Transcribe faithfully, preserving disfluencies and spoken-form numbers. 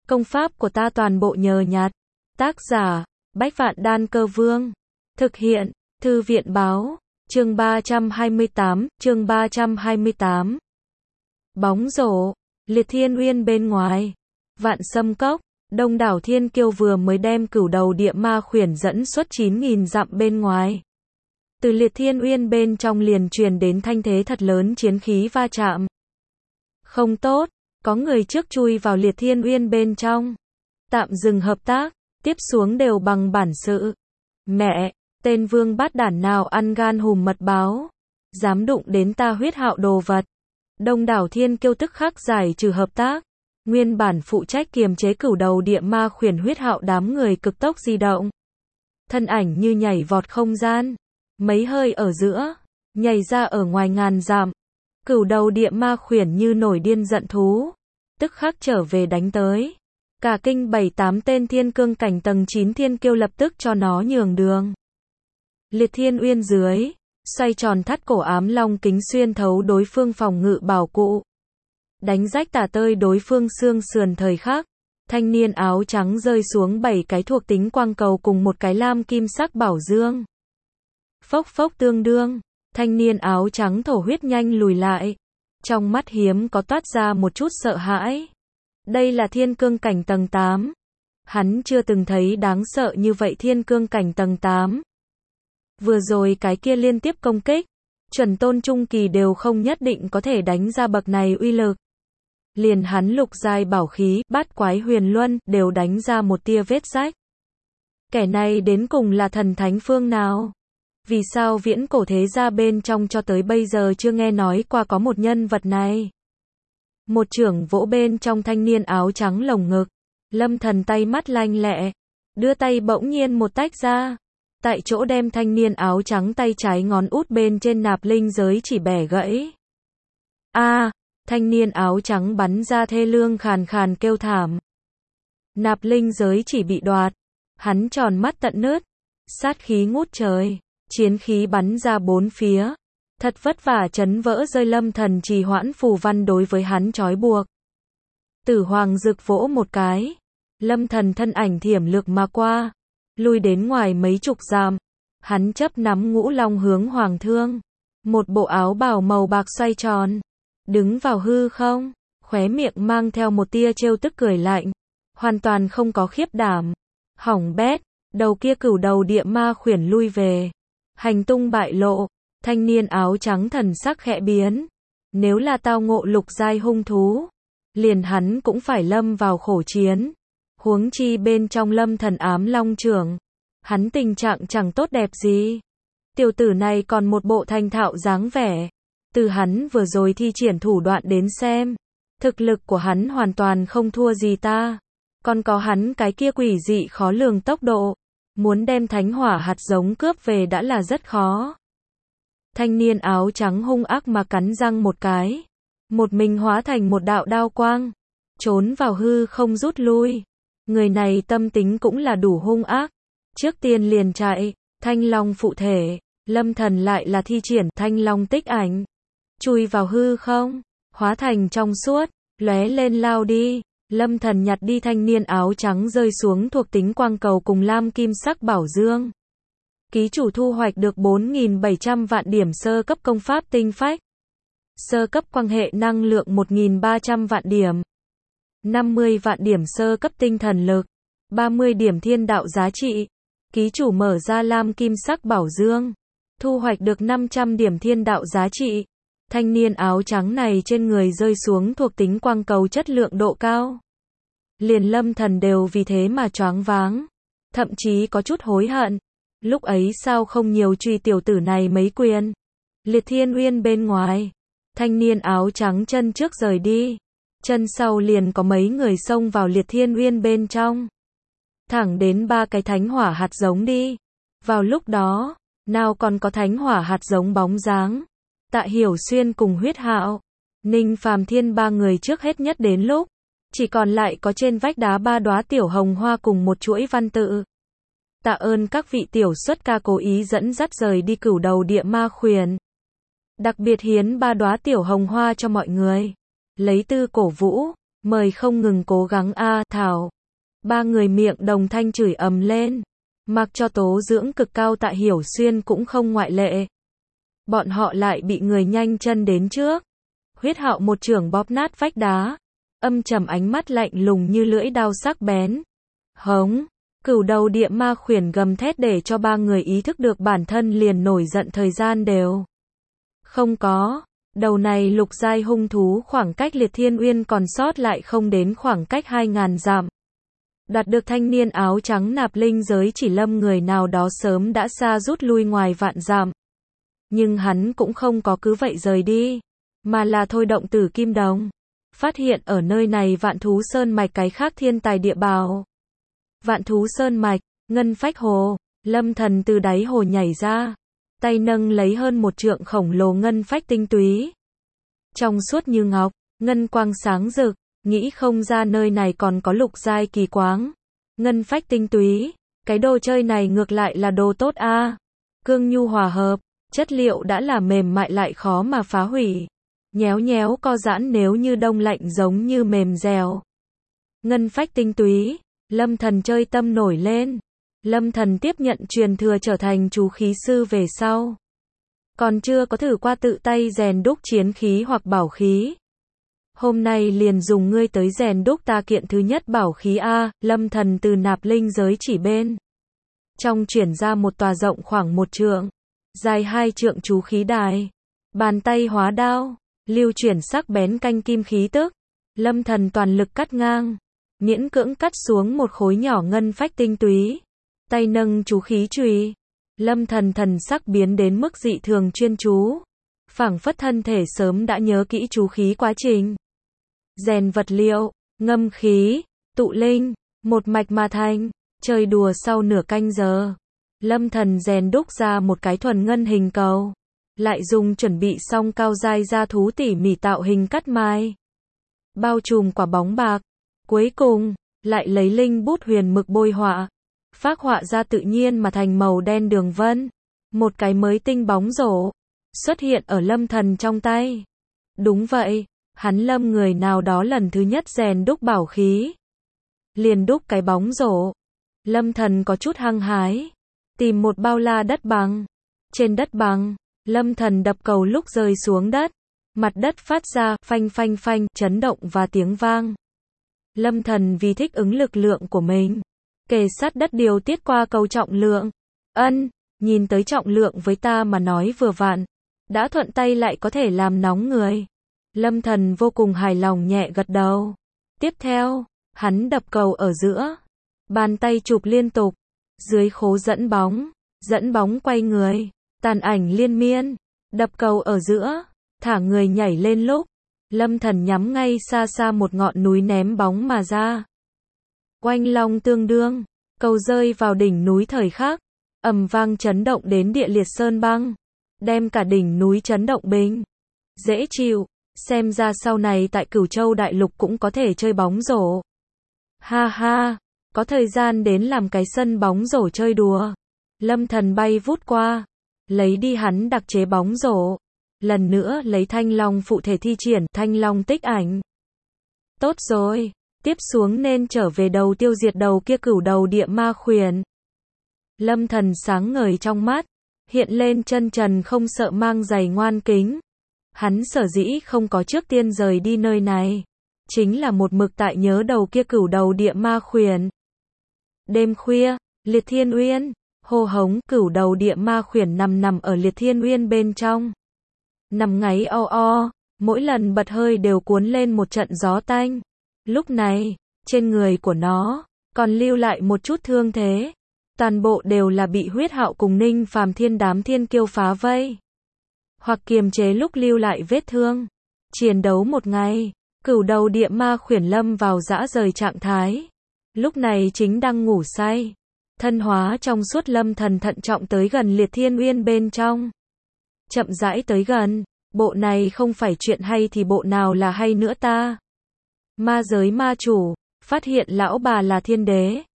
Công pháp của ta toàn bộ nhờ nhặt. Tác giả, Bách Vạn Đan Cơ Vương. Thực hiện, Thư viện Báo. Chương ba trăm hai mươi tám, chương ba trăm hai mươi tám. Bóng rổ, Liệt Thiên Uyên bên ngoài. Vạn Sâm Cốc, đông đảo thiên kiêu vừa mới đem cửu đầu địa ma khuyển dẫn xuất chín nghìn dặm bên ngoài. Từ Liệt Thiên Uyên bên trong liền truyền đến thanh thế thật lớn chiến khí va chạm. Không tốt, có người trước chui vào Liệt Thiên Uyên bên trong. Tạm dừng hợp tác, tiếp xuống đều bằng bản sự. Mẹ, tên vương bát đản nào ăn gan hùm mật báo, dám đụng đến ta Huyết Hạo đồ vật. Đông đảo thiên kiêu tức khắc giải trừ hợp tác. Nguyên bản phụ trách kiềm chế cửu đầu địa ma khuyển Huyết Hạo đám người cực tốc di động. Thân ảnh như nhảy vọt không gian, mấy hơi ở giữa, nhảy ra ở ngoài ngàn dặm. Cửu đầu địa ma khuyển như nổi điên giận thú, tức khắc trở về đánh tới. Cả kinh bảy tám tên thiên cương cảnh tầng chín thiên kiêu lập tức cho nó nhường đường. Liệt Thiên Uyên dưới, xoay tròn thắt cổ ám long kính xuyên thấu đối phương phòng ngự bảo cụ. Đánh rách tả tơi đối phương xương sườn thời khắc. Thanh niên áo trắng rơi xuống bảy cái thuộc tính quang cầu cùng một cái lam kim sắc bảo dương. Phốc phốc tương đương, thanh niên áo trắng thổ huyết nhanh lùi lại. Trong mắt hiếm có toát ra một chút sợ hãi. Đây là thiên cương cảnh tầng tám. Hắn chưa từng thấy đáng sợ như vậy thiên cương cảnh tầng tám. Vừa rồi cái kia liên tiếp công kích, chuẩn tôn trung kỳ đều không nhất định có thể đánh ra bậc này uy lực. Liền hắn lục giai bảo khí, bát quái huyền luân, đều đánh ra một tia vết rách. Kẻ này đến cùng là thần thánh phương nào? Vì sao viễn cổ thế gia bên trong cho tới bây giờ chưa nghe nói qua có một nhân vật này? Một trưởng vỗ bên trong thanh niên áo trắng lồng ngực. Lâm Thần tay mắt lanh lẹ, đưa tay bỗng nhiên một tách ra. Tại chỗ đem thanh niên áo trắng tay trái ngón út bên trên nạp linh giới chỉ bẻ gãy. A, à, thanh niên áo trắng bắn ra thê lương khàn khàn kêu thảm. Nạp linh giới chỉ bị đoạt, hắn tròn mắt tận nứt, sát khí ngút trời, chiến khí bắn ra bốn phía. Thật vất vả chấn vỡ rơi Lâm Thần trì hoãn phù văn đối với hắn trói buộc. Tử Hoàng rực vỗ một cái, Lâm Thần thân ảnh thiểm lược mà qua, lui đến ngoài mấy chục dặm. Hắn chấp nắm ngũ long hướng hoàng thương, một bộ áo bào màu bạc xoay tròn, đứng vào hư không, khóe miệng mang theo một tia trêu tức cười lạnh, hoàn toàn không có khiếp đảm. Hỏng bét, đầu kia cửu đầu địa ma khuyển lui về, hành tung bại lộ. Thanh niên áo trắng thần sắc khẽ biến. Nếu là tao ngộ lục giai hung thú, liền hắn cũng phải lâm vào khổ chiến. Huống chi bên trong Lâm Thần ám long trưởng, hắn tình trạng chẳng tốt đẹp gì. Tiểu tử này còn một bộ thành thạo dáng vẻ. Từ hắn vừa rồi thi triển thủ đoạn đến xem, thực lực của hắn hoàn toàn không thua gì ta. Còn có hắn cái kia quỷ dị khó lường tốc độ, muốn đem thánh hỏa hạt giống cướp về đã là rất khó. Thanh niên áo trắng hung ác mà cắn răng một cái, một mình hóa thành một đạo đao quang, trốn vào hư không rút lui. Người này tâm tính cũng là đủ hung ác, trước tiên liền chạy. Thanh long phụ thể, Lâm Thần lại là thi triển thanh long tích ảnh, chui vào hư không, hóa thành trong suốt, lóe lên lao đi. Lâm Thần nhặt đi thanh niên áo trắng rơi xuống thuộc tính quang cầu cùng lam kim sắc bảo dương. Ký chủ thu hoạch được bốn nghìn bảy trăm vạn điểm sơ cấp công pháp tinh phách. Sơ cấp quang hệ năng lượng một nghìn ba trăm vạn điểm. năm mươi vạn điểm sơ cấp tinh thần lực. ba mươi điểm thiên đạo giá trị. Ký chủ mở ra lam kim sắc bảo dương. Thu hoạch được năm trăm điểm thiên đạo giá trị. Thanh niên áo trắng này trên người rơi xuống thuộc tính quang cầu chất lượng độ cao. Liền Lâm Thần đều vì thế mà choáng váng. Thậm chí có chút hối hận. Lúc ấy sao không nhiều truy tiểu tử này mấy quyền. Liệt Thiên Uyên bên ngoài, thanh niên áo trắng chân trước rời đi, chân sau liền có mấy người xông vào Liệt Thiên Uyên bên trong, thẳng đến ba cái thánh hỏa hạt giống đi. Vào lúc đó, nào còn có thánh hỏa hạt giống bóng dáng. Tạ Hiểu Xuyên cùng Huyết Hạo, Ninh Phàm Thiên ba người trước hết nhất đến lúc, chỉ còn lại có trên vách đá ba đóa tiểu hồng hoa cùng một chuỗi văn tự. Tạ ơn các vị tiểu xuất ca cố ý dẫn dắt rời đi cửu đầu địa ma khuyển. Đặc biệt hiến ba đóa tiểu hồng hoa cho mọi người. Lấy tư cổ vũ, Mời không ngừng cố gắng a Thảo. Ba người miệng đồng thanh chửi ầm lên. Mặc cho tố dưỡng cực cao Tạ Hiểu Xuyên cũng không ngoại lệ. Bọn họ lại bị người nhanh chân đến trước. Huyết Hạo một chưởng bóp nát vách đá. Âm trầm ánh mắt lạnh lùng như lưỡi dao sắc bén. Hống. Cửu đầu địa ma khuyển gầm thét để cho ba người ý thức được bản thân liền nổi giận thời gian đều. Không có. Đầu này lục giai hung thú khoảng cách Liệt Thiên Uyên còn sót lại không đến khoảng cách hai ngàn dặm. Đạt được thanh niên áo trắng nạp linh giới chỉ lâm người nào đó sớm đã xa rút lui ngoài vạn dặm. Nhưng hắn cũng không có cứ vậy rời đi, mà là thôi động Tử Kim Đồng. Phát hiện ở nơi này Vạn Thú Sơn Mạch cái khác thiên tài địa bảo. Vạn Thú Sơn Mạch, Ngân Phách Hồ, Lâm Thần từ đáy hồ nhảy ra, tay nâng lấy hơn một trượng khổng lồ ngân phách tinh túy. Trong suốt như ngọc, ngân quang sáng rực, nghĩ không ra nơi này còn có lục giai kỳ quáng. Ngân phách tinh túy, cái đồ chơi này ngược lại là đồ tốt a. À. Cương nhu hòa hợp, chất liệu đã là mềm mại lại khó mà phá hủy. Nhéo nhéo co giãn nếu như đông lạnh giống như mềm dẻo. Ngân phách tinh túy, Lâm Thần chơi tâm nổi lên. Lâm Thần tiếp nhận truyền thừa trở thành chú khí sư về sau. Còn chưa có thử qua tự tay rèn đúc chiến khí hoặc bảo khí. Hôm nay liền dùng ngươi tới rèn đúc ta kiện thứ nhất bảo khí a. Lâm Thần từ nạp linh giới chỉ bên trong chuyển ra một tòa rộng khoảng một trượng, dài hai trượng chú khí đài. Bàn tay hóa đao, lưu chuyển sắc bén canh kim khí tức. Lâm Thần toàn lực cắt ngang, miễn cưỡng cắt xuống một khối nhỏ ngân phách tinh túy. Tay nâng chú khí chùy, Lâm Thần thần sắc biến đến mức dị thường chuyên chú, phảng phất thân thể sớm đã nhớ kỹ chú khí quá trình. Rèn vật liệu, ngâm khí, tụ linh, một mạch mà thành. Chơi đùa sau nửa canh giờ, Lâm Thần rèn đúc ra một cái thuần ngân hình cầu, lại dùng chuẩn bị xong cao giai gia thú tỉ mỉ tạo hình cắt mai, bao trùm quả bóng bạc. Cuối cùng, lại lấy linh bút huyền mực bôi họa, phác họa ra tự nhiên mà thành màu đen đường vân. Một cái mới tinh bóng rổ xuất hiện ở Lâm Thần trong tay. Đúng vậy, hắn Lâm người nào đó lần thứ nhất rèn đúc bảo khí, liền đúc cái bóng rổ. Lâm Thần có chút hăng hái, tìm một bao la đất bằng. Trên đất bằng, Lâm Thần đập cầu lúc rơi xuống đất, mặt đất phát ra phanh phanh phanh chấn động và tiếng vang. Lâm Thần vì thích ứng lực lượng của mình, kề sát đất điều tiết qua cầu trọng lượng. Ân, nhìn tới trọng lượng với ta mà nói vừa vặn, đã thuận tay lại có thể làm nóng người. Lâm Thần vô cùng hài lòng nhẹ gật đầu. Tiếp theo, hắn đập cầu ở giữa, bàn tay chụp liên tục, dưới khố dẫn bóng, dẫn bóng quay người, tàn ảnh liên miên, đập cầu ở giữa, thả người nhảy lên lúc, Lâm Thần nhắm ngay xa xa một ngọn núi ném bóng mà ra. Oanh long tương đương, cầu rơi vào đỉnh núi thời khắc, ầm vang chấn động đến địa liệt sơn băng, đem cả đỉnh núi chấn động bình. Dễ chịu, xem ra sau này tại Cửu Châu Đại Lục cũng có thể chơi bóng rổ. Ha ha, có thời gian đến làm cái sân bóng rổ chơi đùa. Lâm Thần bay vút qua, lấy đi hắn đặc chế bóng rổ. Lần nữa lấy thanh long phụ thể thi triển thanh long tích ảnh. Tốt rồi, tiếp xuống nên trở về đầu tiêu diệt đầu kia cửu đầu địa ma khuyển. Lâm Thần sáng ngời trong mắt, hiện lên chân trần không sợ mang giày ngoan kính. Hắn sở dĩ không có trước tiên rời đi nơi này, chính là một mực tại nhớ đầu kia cửu đầu địa ma khuyển. Đêm khuya, Liệt Thiên Uyên, hô hống, cửu đầu địa ma khuyển nằm nằm ở Liệt Thiên Uyên bên trong. Nằm ngáy o o, mỗi lần bật hơi đều cuốn lên một trận gió tanh. Lúc này, trên người của nó, còn lưu lại một chút thương thế. Toàn bộ đều là bị Huyết Hạo cùng Ninh Phàm thiên đám thiên kiêu phá vây, hoặc kiềm chế lúc lưu lại vết thương. Chiến đấu một ngày, cửu đầu địa ma khuyển lâm vào dã rời trạng thái. Lúc này chính đang ngủ say. Thân hóa trong suốt Lâm Thần thận trọng tới gần Liệt Thiên Uyên bên trong. Chậm rãi tới gần, bộ này không phải chuyện hay thì bộ nào là hay nữa ta. Ma giới ma chủ, phát hiện lão bà là thiên đế,